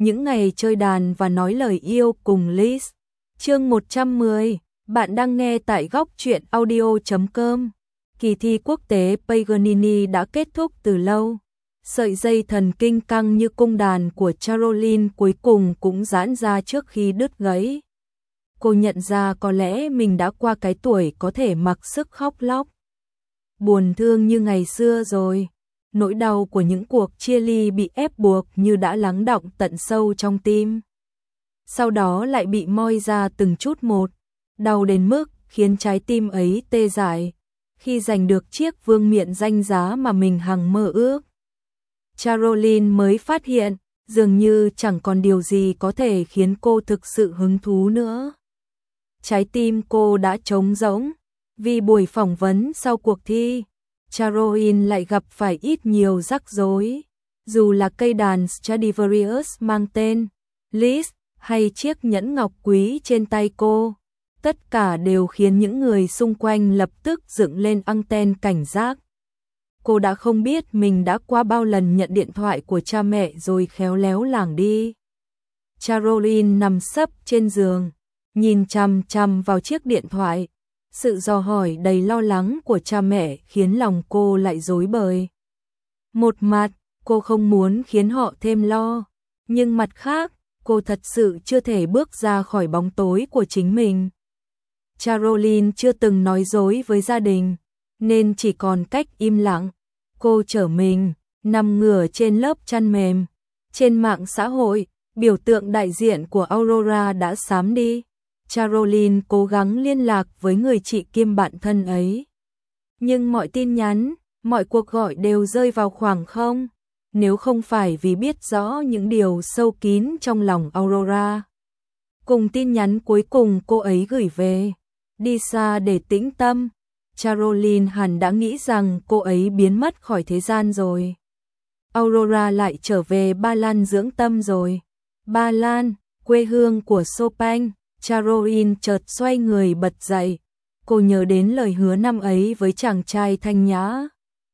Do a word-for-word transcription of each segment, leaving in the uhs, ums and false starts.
những ngày chơi đàn và nói lời yêu cùng Liz. Chương một trăm mười, bạn đang nghe tại góc truyện audio chấm com. Kỳ thi quốc tế Paganini đã kết thúc từ lâu. Sợi dây thần kinh căng như cung đàn của Caroline cuối cùng cũng giãn ra trước khi đứt gãy. Cô nhận ra có lẽ mình đã qua cái tuổi có thể mặc sức khóc lóc. Buồn thương như ngày xưa rồi. Nỗi đau của những cuộc chia ly bị ép buộc như đã lắng đọng tận sâu trong tim. Sau đó lại bị moi ra từng chút một, đau đến mức khiến trái tim ấy tê dại. Khi giành được chiếc vương miện danh giá mà mình hằng mơ ước, Caroline mới phát hiện, dường như chẳng còn điều gì có thể khiến cô thực sự hứng thú nữa. Trái tim cô đã trống rỗng, vì buổi phỏng vấn sau cuộc thi, Caroline lại gặp phải ít nhiều rắc rối. Dù là cây đàn Stradivarius mang tên Liz hay chiếc nhẫn ngọc quý trên tay cô, tất cả đều khiến những người xung quanh lập tức dựng lên anten cảnh giác. Cô đã không biết mình đã qua bao lần nhận điện thoại của cha mẹ rồi khéo léo lảng đi. Caroline nằm sấp trên giường, nhìn chằm chằm vào chiếc điện thoại. Sự dò hỏi đầy lo lắng của cha mẹ khiến lòng cô lại rối bời. Một mặt, cô không muốn khiến họ thêm lo, nhưng mặt khác, cô thật sự chưa thể bước ra khỏi bóng tối của chính mình. Caroline chưa từng nói dối với gia đình, nên chỉ còn cách im lặng. Cô trở mình, nằm ngửa trên lớp chăn mềm. Trên mạng xã hội, biểu tượng đại diện của Aurora đã xám đi. Caroline cố gắng liên lạc với người chị kiêm bạn thân ấy. Nhưng mọi tin nhắn, mọi cuộc gọi đều rơi vào khoảng không. Nếu không phải vì biết rõ những điều sâu kín trong lòng Aurora. Cùng tin nhắn cuối cùng cô ấy gửi về, đi xa để tĩnh tâm, Caroline hẳn đã nghĩ rằng cô ấy biến mất khỏi thế gian rồi. Aurora lại trở về Ba Lan dưỡng tâm rồi. Ba Lan, quê hương của Chopin. Caroline chợt xoay người bật dậy. Cô nhớ đến lời hứa năm ấy với chàng trai thanh nhã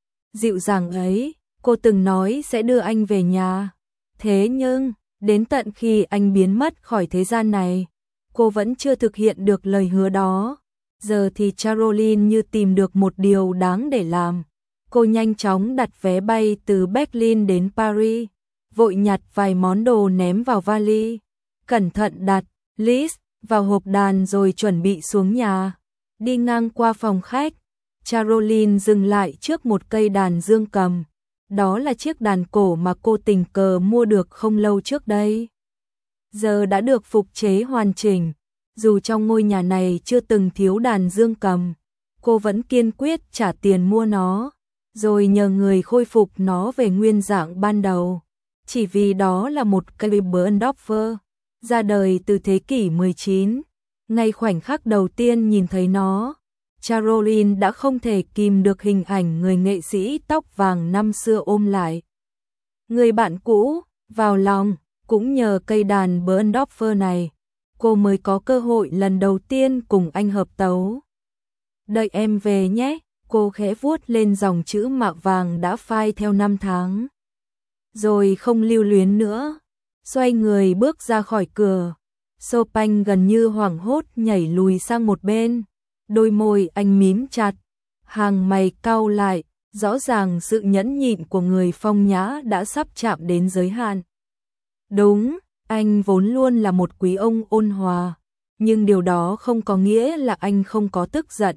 dịu dàng ấy. Cô từng nói sẽ đưa anh về nhà. Thế nhưng, đến tận khi anh biến mất khỏi thế gian này, cô vẫn chưa thực hiện được lời hứa đó. Giờ thì Caroline như tìm được một điều đáng để làm. Cô nhanh chóng đặt vé bay từ Berlin đến Paris, vội nhặt vài món đồ ném vào vali, cẩn thận đặt Liz vào hộp đàn rồi chuẩn bị xuống nhà. Đi ngang qua phòng khách, Caroline dừng lại trước một cây đàn dương cầm. Đó là chiếc đàn cổ mà cô tình cờ mua được không lâu trước đây. Giờ đã được phục chế hoàn chỉnh. Dù trong ngôi nhà này chưa từng thiếu đàn dương cầm, cô vẫn kiên quyết trả tiền mua nó, rồi nhờ người khôi phục nó về nguyên dạng ban đầu. Chỉ vì đó là một cây Berndorfer, ra đời từ thế kỷ mười chín. Ngay khoảnh khắc đầu tiên nhìn thấy nó, Caroline đã không thể kìm được hình ảnh người nghệ sĩ tóc vàng năm xưa ôm lại người bạn cũ vào lòng. Cũng nhờ cây đàn Berndorfer này, cô mới có cơ hội lần đầu tiên cùng anh hợp tấu. Đợi em về nhé, cô khẽ vuốt lên dòng chữ mạ vàng đã phai theo năm tháng. Rồi không lưu luyến nữa, xoay người bước ra khỏi cửa. Chopin gần như hoảng hốt nhảy lùi sang một bên. Đôi môi anh mím chặt, hàng mày cau lại, rõ ràng sự nhẫn nhịn của người phong nhã đã sắp chạm đến giới hạn. Đúng, anh vốn luôn là một quý ông ôn hòa, nhưng điều đó không có nghĩa là anh không có tức giận.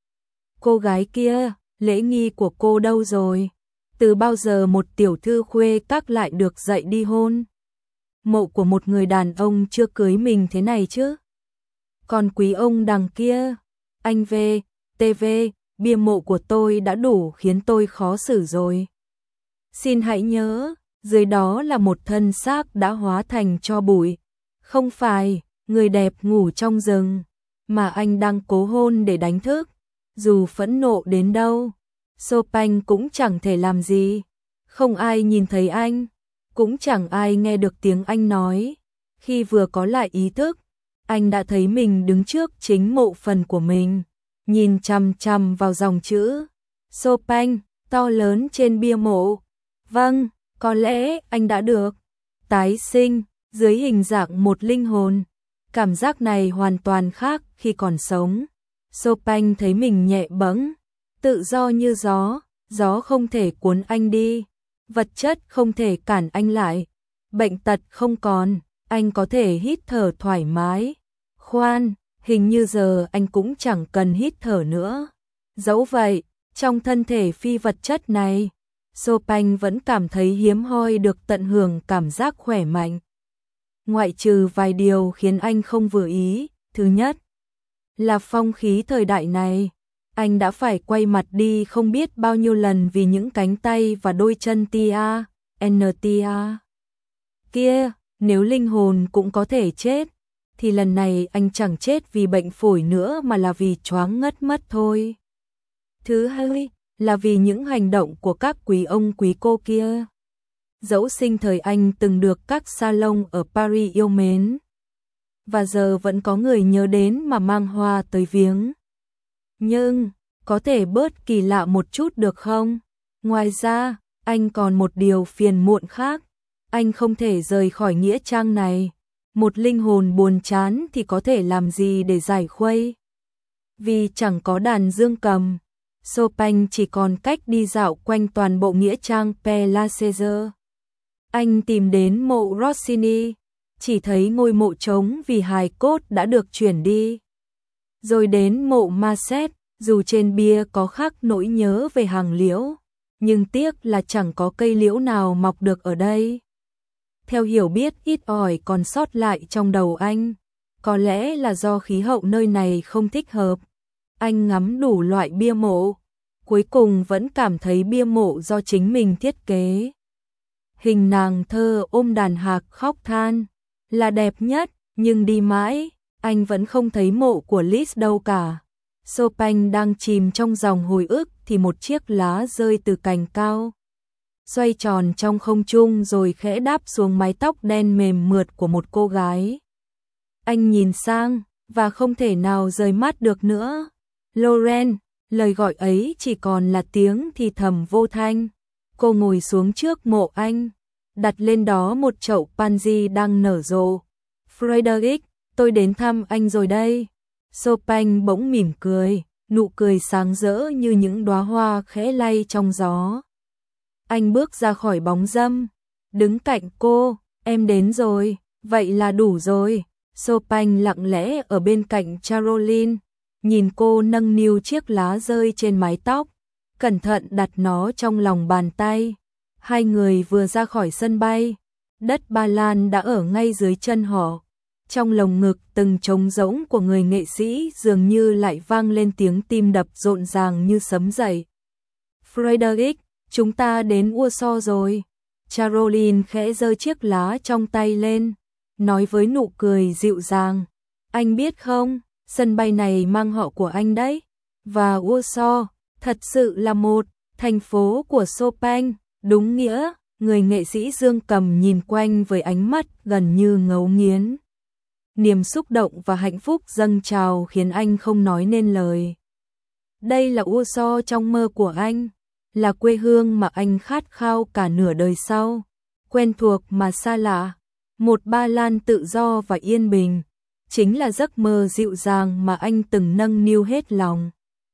Cô gái kia, lễ nghi của cô đâu rồi? Từ bao giờ một tiểu thư khuê các lại được dạy đi hôn mộ của một người đàn ông chưa cưới mình thế này chứ? Còn quý ông đằng kia, anh về, tê vê, bia mộ của tôi đã đủ khiến tôi khó xử rồi. Xin hãy nhớ, dưới đó là một thân xác đã hóa thành tro bụi. Không phải người đẹp ngủ trong rừng, mà anh đang cố hôn để đánh thức. Dù phẫn nộ đến đâu, Chopin cũng chẳng thể làm gì. Không ai nhìn thấy anh, cũng chẳng ai nghe được tiếng anh nói. Khi vừa có lại ý thức, anh đã thấy mình đứng trước chính mộ phần của mình, nhìn chằm chằm vào dòng chữ Chopin to lớn trên bia mộ. Vâng, có lẽ anh đã được tái sinh dưới hình dạng một linh hồn. Cảm giác này hoàn toàn khác khi còn sống. Chopin thấy mình nhẹ bẫng, tự do như gió, gió không thể cuốn anh đi, vật chất không thể cản anh lại, bệnh tật không còn, anh có thể hít thở thoải mái. Khoan, hình như giờ anh cũng chẳng cần hít thở nữa. Dẫu vậy, trong thân thể phi vật chất này, Chopin vẫn cảm thấy hiếm hoi được tận hưởng cảm giác khỏe mạnh. Ngoại trừ vài điều khiến anh không vừa ý, thứ nhất là phong khí thời đại này. Anh đã phải quay mặt đi không biết bao nhiêu lần vì những cánh tay và đôi chân tia, tia. Kia, nếu linh hồn cũng có thể chết, thì lần này anh chẳng chết vì bệnh phổi nữa mà là vì choáng ngất mất thôi. Thứ hai là vì những hành động của các quý ông quý cô kia. Dẫu sinh thời anh từng được các salon ở Paris yêu mến, và giờ vẫn có người nhớ đến mà mang hoa tới viếng. Nhưng, có thể bớt kỳ lạ một chút được không? Ngoài ra, anh còn một điều phiền muộn khác. Anh không thể rời khỏi nghĩa trang này. Một linh hồn buồn chán thì có thể làm gì để giải khuây? Vì chẳng có đàn dương cầm, Chopin chỉ còn cách đi dạo quanh toàn bộ nghĩa trang Père Lachaise. Anh tìm đến mộ Rossini, chỉ thấy ngôi mộ trống vì hài cốt đã được chuyển đi. Rồi đến mộ Masset, dù trên bia có khắc nỗi nhớ về hàng liễu, nhưng tiếc là chẳng có cây liễu nào mọc được ở đây. Theo hiểu biết ít ỏi còn sót lại trong đầu anh, có lẽ là do khí hậu nơi này không thích hợp. Anh ngắm đủ loại bia mộ, cuối cùng vẫn cảm thấy bia mộ do chính mình thiết kế. Hình nàng thơ ôm đàn hạc khóc than là đẹp nhất, nhưng đi mãi, anh vẫn không thấy mộ của Liszt đâu cả. Chopin đang chìm trong dòng hồi ức thì một chiếc lá rơi từ cành cao, xoay tròn trong không trung rồi khẽ đáp xuống mái tóc đen mềm mượt của một cô gái. Anh nhìn sang, và không thể nào rời mắt được nữa. Lauren, lời gọi ấy chỉ còn là tiếng thì thầm vô thanh. Cô ngồi xuống trước mộ anh, đặt lên đó một chậu pansy đang nở rộ. Frederick, tôi đến thăm anh rồi đây. Chopin bỗng mỉm cười, nụ cười sáng rỡ như những đóa hoa khẽ lay trong gió. Anh bước ra khỏi bóng râm, đứng cạnh cô, em đến rồi, vậy là đủ rồi. Chopin lặng lẽ ở bên cạnh Caroline, nhìn cô nâng niu chiếc lá rơi trên mái tóc, cẩn thận đặt nó trong lòng bàn tay. Hai người vừa ra khỏi sân bay, đất Ba Lan đã ở ngay dưới chân họ. Trong lồng ngực từng trống rỗng của người nghệ sĩ dường như lại vang lên tiếng tim đập rộn ràng như sấm dậy. Frederick, chúng ta đến Warsaw rồi. Caroline khẽ giơ chiếc lá trong tay lên, nói với nụ cười dịu dàng. Anh biết không, sân bay này mang họ của anh đấy. Và Warsaw, thật sự là một thành phố của Chopin, đúng nghĩa. Người nghệ sĩ dương cầm nhìn quanh với ánh mắt gần như ngấu nghiến. Niềm xúc động và hạnh phúc dâng trào khiến anh không nói nên lời. Đây là Warsaw trong mơ của anh, là quê hương mà anh khát khao cả nửa đời sau, quen thuộc mà xa lạ, một Ba Lan tự do và yên bình, chính là giấc mơ dịu dàng mà anh từng nâng niu hết lòng.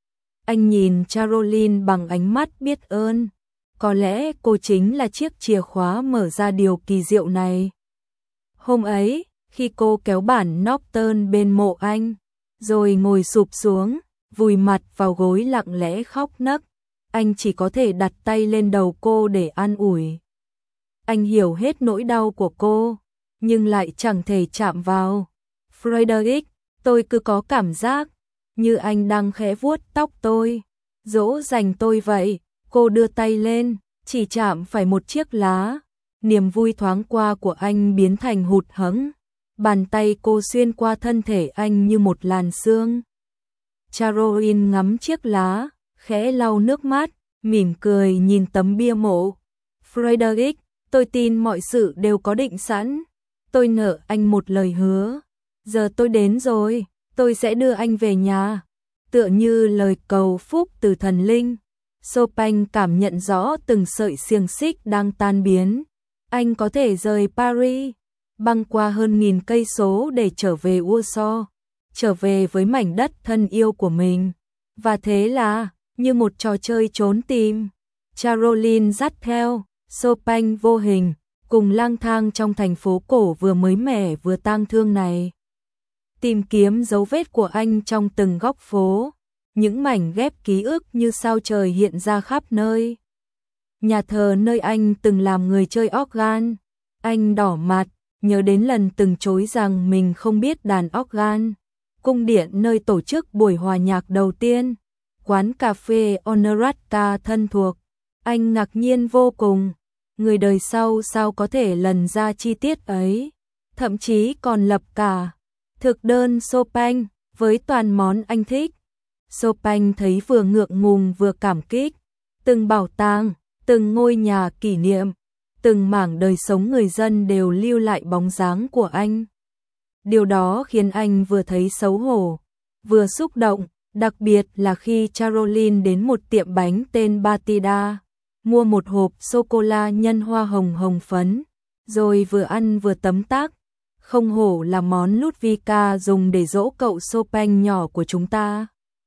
Anh nhìn Caroline bằng ánh mắt biết ơn, có lẽ cô chính là chiếc chìa khóa mở ra điều kỳ diệu này. Hôm ấy, khi cô kéo bản Nocturne bên mộ anh, rồi ngồi sụp xuống, vùi mặt vào gối lặng lẽ khóc nấc, anh chỉ có thể đặt tay lên đầu cô để an ủi. Anh hiểu hết nỗi đau của cô, nhưng lại chẳng thể chạm vào. Frederick, tôi cứ có cảm giác như anh đang khẽ vuốt tóc tôi, dỗ dành tôi vậy. Cô đưa tay lên, chỉ chạm phải một chiếc lá. Niềm vui thoáng qua của anh biến thành hụt hẫng. Bàn tay cô xuyên qua thân thể anh như một làn sương. Caroline ngắm chiếc lá, khẽ lau nước mắt, mỉm cười nhìn tấm bia mộ. Frederick, tôi tin mọi sự đều có định sẵn. Tôi nợ anh một lời hứa. Giờ tôi đến rồi, tôi sẽ đưa anh về nhà. Tựa như lời cầu phúc từ thần linh. Chopin cảm nhận rõ từng sợi xiềng xích đang tan biến. Anh có thể rời Paris, băng qua hơn nghìn cây số để trở về Warsaw, trở về với mảnh đất thân yêu của mình. Và thế là, như một trò chơi trốn tìm, Caroline dắt theo Chopin vô hình, cùng lang thang trong thành phố cổ vừa mới mẻ vừa tang thương này. Tìm kiếm dấu vết của anh trong từng góc phố, những mảnh ghép ký ức như sao trời hiện ra khắp nơi. Nhà thờ nơi anh từng làm người chơi organ, anh đỏ mặt, nhớ đến lần từng chối rằng mình không biết đàn organ. Cung điện nơi tổ chức buổi hòa nhạc đầu tiên, quán cà phê Honoratka thân thuộc, anh ngạc nhiên vô cùng. Người đời sau sao có thể lần ra chi tiết ấy, thậm chí còn lập cả thực đơn Chopin với toàn món anh thích. Chopin thấy vừa ngượng ngùng vừa cảm kích, từng bảo tàng, từng ngôi nhà kỷ niệm, từng mảng đời sống người dân đều lưu lại bóng dáng của anh. Điều đó khiến anh vừa thấy xấu hổ, vừa xúc động, đặc biệt là khi Caroline đến một tiệm bánh tên Batida, mua một hộp sô-cô-la nhân hoa hồng hồng phấn, rồi vừa ăn vừa tấm tắc. Không hổ là món Ludwika dùng để dỗ cậu Chopin nhỏ của chúng ta.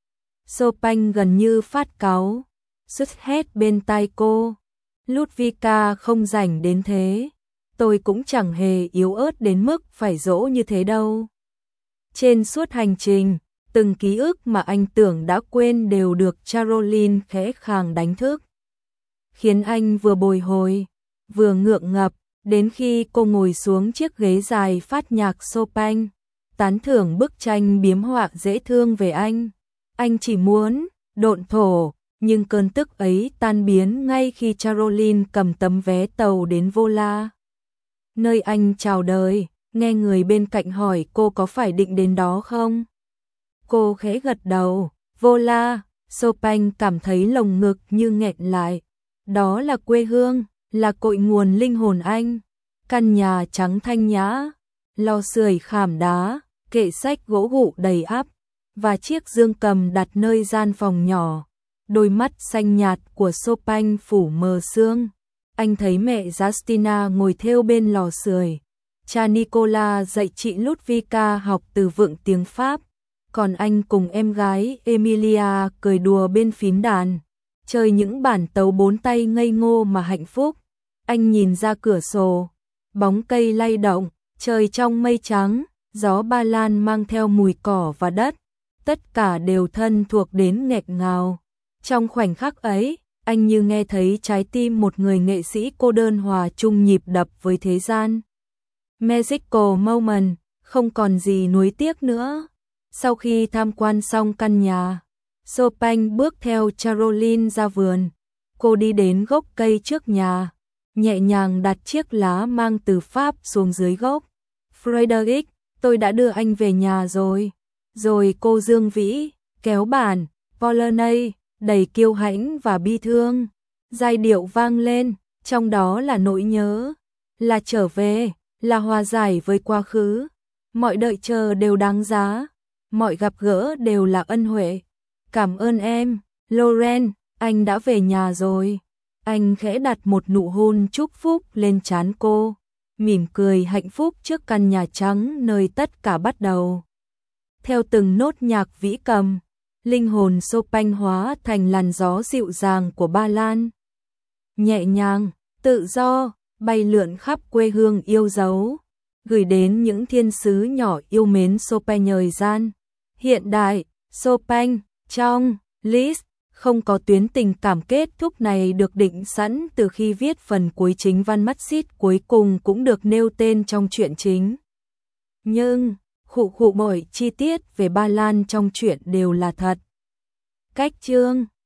Chopin gần như phát cáu, sứt hét bên tai cô. Ludwika không rảnh đến thế, tôi cũng chẳng hề yếu ớt đến mức phải dỗ như thế đâu. Trên suốt hành trình, từng ký ức mà anh tưởng đã quên đều được Caroline khẽ khàng đánh thức, khiến anh vừa bồi hồi, vừa ngượng ngập, đến khi cô ngồi xuống chiếc ghế dài phát nhạc Chopin, tán thưởng bức tranh biếm họa dễ thương về anh. Anh chỉ muốn độn thổ, nhưng cơn tức ấy tan biến ngay khi Caroline cầm tấm vé tàu đến Vola, nơi anh chào đời. Nghe người bên cạnh hỏi cô có phải định đến đó không? Cô khẽ gật đầu. Vola, Chopin cảm thấy lồng ngực như nghẹn lại. Đó là quê hương, là cội nguồn linh hồn anh. Căn nhà trắng thanh nhã, lò sưởi khảm đá, kệ sách gỗ gụ đầy ắp, và chiếc dương cầm đặt nơi gian phòng nhỏ. Đôi mắt xanh nhạt của Chopin phủ mờ sương. Anh thấy mẹ Justina ngồi thêu bên lò sưởi. Cha Nicola dạy chị Ludwika học từ vựng tiếng Pháp. Còn anh cùng em gái Emilia cười đùa bên phím đàn, chơi những bản tấu bốn tay ngây ngô mà hạnh phúc. Anh nhìn ra cửa sổ, bóng cây lay động, trời trong mây trắng, gió Ba Lan mang theo mùi cỏ và đất. Tất cả đều thân thuộc đến nghẹt ngào. Trong khoảnh khắc ấy, anh như nghe thấy trái tim một người nghệ sĩ cô đơn hòa chung nhịp đập với thế gian. Magical moment, không còn gì nuối tiếc nữa. Sau khi tham quan xong căn nhà, Chopin bước theo Caroline ra vườn. Cô đi đến gốc cây trước nhà, nhẹ nhàng đặt chiếc lá mang từ Pháp xuống dưới gốc. Frederick, tôi đã đưa anh về nhà rồi. Rồi cô dương vĩ, kéo bản, Polonaise, đầy kiêu hãnh và bi thương. Giai điệu vang lên, trong đó là nỗi nhớ, là trở về, là hòa giải với quá khứ. Mọi đợi chờ đều đáng giá, mọi gặp gỡ đều là ân huệ. Cảm ơn em, Lauren, anh đã về nhà rồi. Anh khẽ đặt một nụ hôn chúc phúc lên trán cô, mỉm cười hạnh phúc trước căn nhà trắng nơi tất cả bắt đầu. Theo từng nốt nhạc vĩ cầm, linh hồn Chopin hóa thành làn gió dịu dàng của Ba Lan. Nhẹ nhàng, tự do, bay lượn khắp quê hương yêu dấu, gửi đến những thiên sứ nhỏ yêu mến Chopin thời gian. Hiện đại, Chopin, trong, Liszt, không có tuyến tình cảm kết thúc này được định sẵn từ khi viết phần cuối chính văn mắt xít cuối cùng cũng được nêu tên trong truyện chính. Nhưng, khụ khụ mọi chi tiết về Ba Lan trong truyện đều là thật. Cách chương